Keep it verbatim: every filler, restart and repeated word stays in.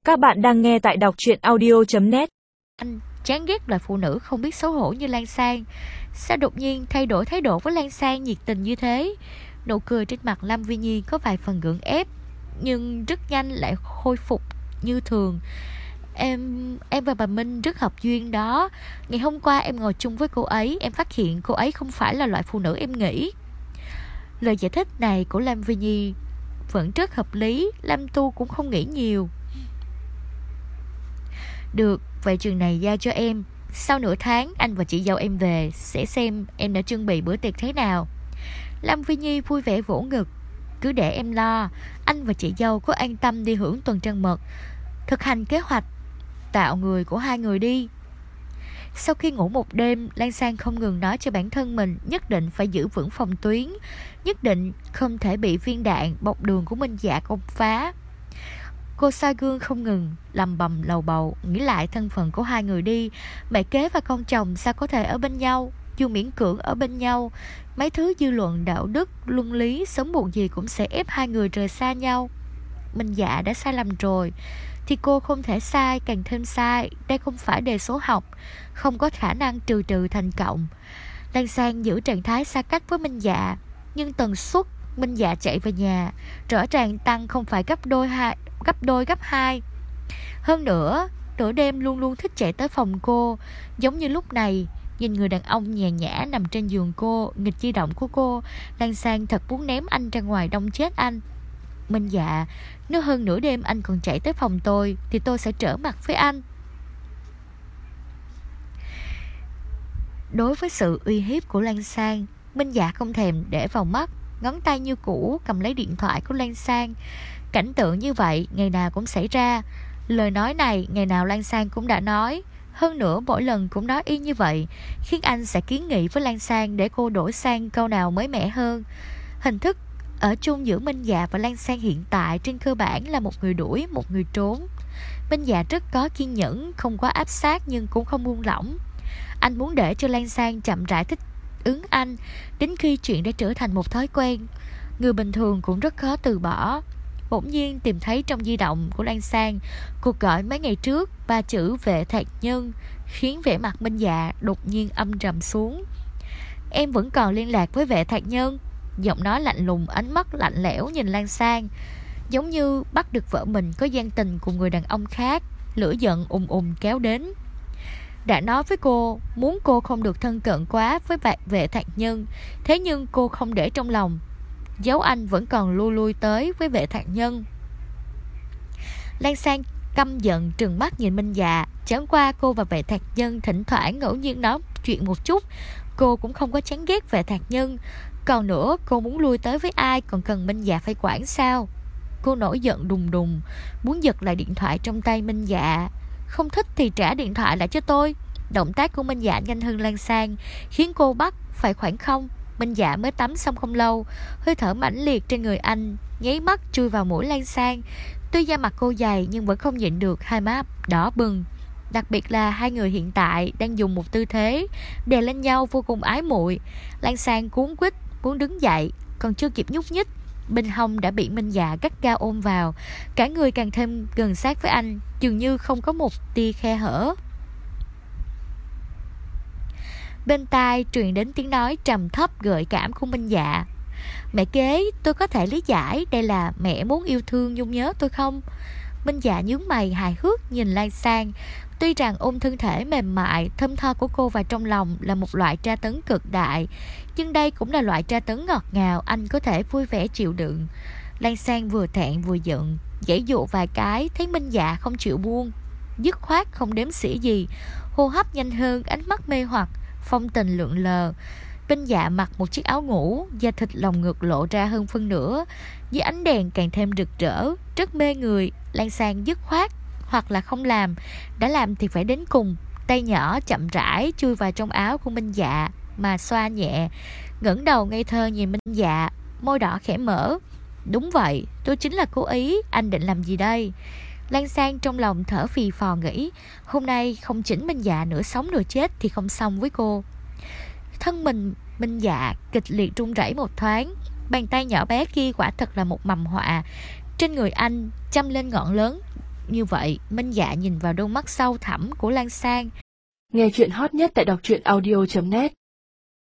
Các bạn đang nghe tại đọc truyện audio chấm net. Anh chán ghét loại phụ nữ không biết xấu hổ như Lan Sang. Sao đột nhiên thay đổi thái độ với Lan Sang nhiệt tình như thế? Nụ cười trên mặt Lâm Vi Nhi có vài phần gượng ép, nhưng rất nhanh lại khôi phục như thường. Em em và bà Minh rất hợp duyên đó. Ngày hôm qua em ngồi chung với cô ấy, em phát hiện cô ấy không phải là loại phụ nữ em nghĩ. Lời giải thích này của Lâm Vi Nhi vẫn rất hợp lý. Lâm Tu cũng không nghĩ nhiều. Được, vậy trường này giao cho em. Sau nửa tháng anh và chị dâu em về, sẽ xem em đã chuẩn bị bữa tiệc thế nào. Lâm Vi Nhi vui vẻ vỗ ngực. Cứ để em lo. Anh và chị dâu có an tâm đi hưởng tuần trăng mật, thực hành kế hoạch tạo người của hai người đi. Sau khi ngủ một đêm, Lan Sang không ngừng nói cho bản thân mình nhất định phải giữ vững phòng tuyến, nhất định không thể bị viên đạn bọc đường của Minh Dạ công phá. Cô soi gương không ngừng lầm bầm lầu bầu, nghĩ lại thân phận của hai người đi. Mẹ kế và con chồng sao có thể ở bên nhau? Dù miễn cưỡng ở bên nhau, mấy thứ dư luận đạo đức, luân lý sớm muộn gì cũng sẽ ép hai người rời xa nhau. Minh Dạ đã sai lầm rồi thì cô không thể sai càng thêm sai. Đây không phải đề số học, không có khả năng trừ trừ thành cộng. Lan Sang giữ trạng thái xa cách với Minh Dạ, nhưng tần suất Minh Dạ chạy về nhà rõ ràng tăng không phải gấp đôi hai, gấp đôi gấp hai. Hơn nữa, nửa đêm luôn luôn thích chạy tới phòng cô. Giống như lúc này, nhìn người đàn ông nhàn nhã nằm trên giường cô, nghịch di động của cô, Lan Sang thật muốn ném anh ra ngoài đông chết anh. Minh Dạ, nếu hơn nửa đêm anh còn chạy tới phòng tôi thì tôi sẽ trở mặt với anh. Đối với sự uy hiếp của Lan Sang, Minh Dạ không thèm để vào mắt, ngón tay như cũ cầm lấy điện thoại của Lan Sang. Cảnh tượng như vậy ngày nào cũng xảy ra. Lời nói này ngày nào Lan Sang cũng đã nói. Hơn nữa mỗi lần cũng nói y như vậy, khiến anh sẽ kiến nghị với Lan Sang để cô đổi sang câu nào mới mẻ hơn. Hình thức ở chung giữa Minh Dạ và Lan Sang hiện tại trên cơ bản là một người đuổi, một người trốn. Minh Dạ rất có kiên nhẫn, không quá áp sát nhưng cũng không buông lỏng. Anh muốn để cho Lan Sang chậm rãi thích ứng anh, đến khi chuyện đã trở thành một thói quen. Người bình thường cũng rất khó từ bỏ. Bỗng nhiên tìm thấy trong di động của Lan Sang cuộc gọi mấy ngày trước ba chữ vệ thạc nhân, khiến vẻ mặt Minh Dạ đột nhiên âm trầm xuống. Em vẫn còn liên lạc với vệ thạc nhân? Giọng nói lạnh lùng, ánh mắt lạnh lẽo nhìn Lan Sang, giống như bắt được vợ mình có gian tình cùng người đàn ông khác. Lửa giận ùn ùn kéo đến. Đã nói với cô muốn cô không được thân cận quá với vệ thạc nhân, thế nhưng cô không để trong lòng. Dấu anh vẫn còn lui lui tới với vệ thạc nhân. Lan Sang căm giận trừng mắt nhìn Minh Dạ. Chẳng qua cô và vệ thạc nhân thỉnh thoảng ngẫu nhiên nói chuyện một chút, cô cũng không có chán ghét vệ thạc nhân. Còn nữa, cô muốn lui tới với ai còn cần Minh Dạ phải quản sao? Cô nổi giận đùng đùng, muốn giật lại điện thoại trong tay Minh Dạ. Không thích thì trả điện thoại lại cho tôi. Động tác của Minh Dạ nhanh hơn Lan Sang, khiến cô bắt phải khoảng không. Minh Dạ mới tắm xong không lâu, hơi thở mãnh liệt trên người anh nháy mắt chui vào mũi Lan Sang. Tuy da mặt cô dày nhưng vẫn không nhịn được hai má đỏ bừng. Đặc biệt là hai người hiện tại đang dùng một tư thế đè lên nhau vô cùng ái muội. Lan Sang cuống quýt muốn đứng dậy, còn chưa kịp nhúc nhích, bên hông đã bị Minh Dạ gắt gao ôm vào. Cả người càng thêm gần sát với anh, dường như không có một tia khe hở. Bên tai truyền đến tiếng nói trầm thấp gợi cảm của Minh Dạ. Mẹ kế, tôi có thể lý giải đây là mẹ muốn yêu thương nhung nhớ tôi không? Minh Dạ nhướng mày hài hước nhìn Lan Sang. Tuy rằng ôm thân thể mềm mại, thơm tho của cô vào trong lòng là một loại tra tấn cực đại, nhưng đây cũng là loại tra tấn ngọt ngào anh có thể vui vẻ chịu đựng. Lan Sang vừa thẹn vừa giận, giãy dụ vài cái thấy Minh Dạ không chịu buông, dứt khoát không đếm xỉa gì, hô hấp nhanh hơn, ánh mắt mê hoặc, phong tình lượn lờ. Minh Dạ mặc một chiếc áo ngủ, da thịt lồng ngực lộ ra hơn phân nửa, dưới ánh đèn càng thêm rực rỡ, rất mê người. Lan Sang dứt khoát, hoặc là không làm, đã làm thì phải đến cùng. Tay nhỏ chậm rãi chui vào trong áo của Minh Dạ mà xoa nhẹ, ngẩng đầu ngây thơ nhìn Minh Dạ, môi đỏ khẽ mở. Đúng vậy, tôi chính là cố ý, anh định làm gì đây? Lan Sang trong lòng thở phì phò nghĩ, hôm nay không chỉnh Minh Dạ nửa sống nửa chết thì không xong với cô. Thân mình Minh Dạ kịch liệt run rẩy một thoáng, bàn tay nhỏ bé kia quả thật là một mầm họa. Trên người anh châm lên ngọn lớn như vậy. Minh Dạ nhìn vào đôi mắt sâu thẳm của Lan Sang. Nghe chuyện hot nhất tại đọc truyện audio chấm net.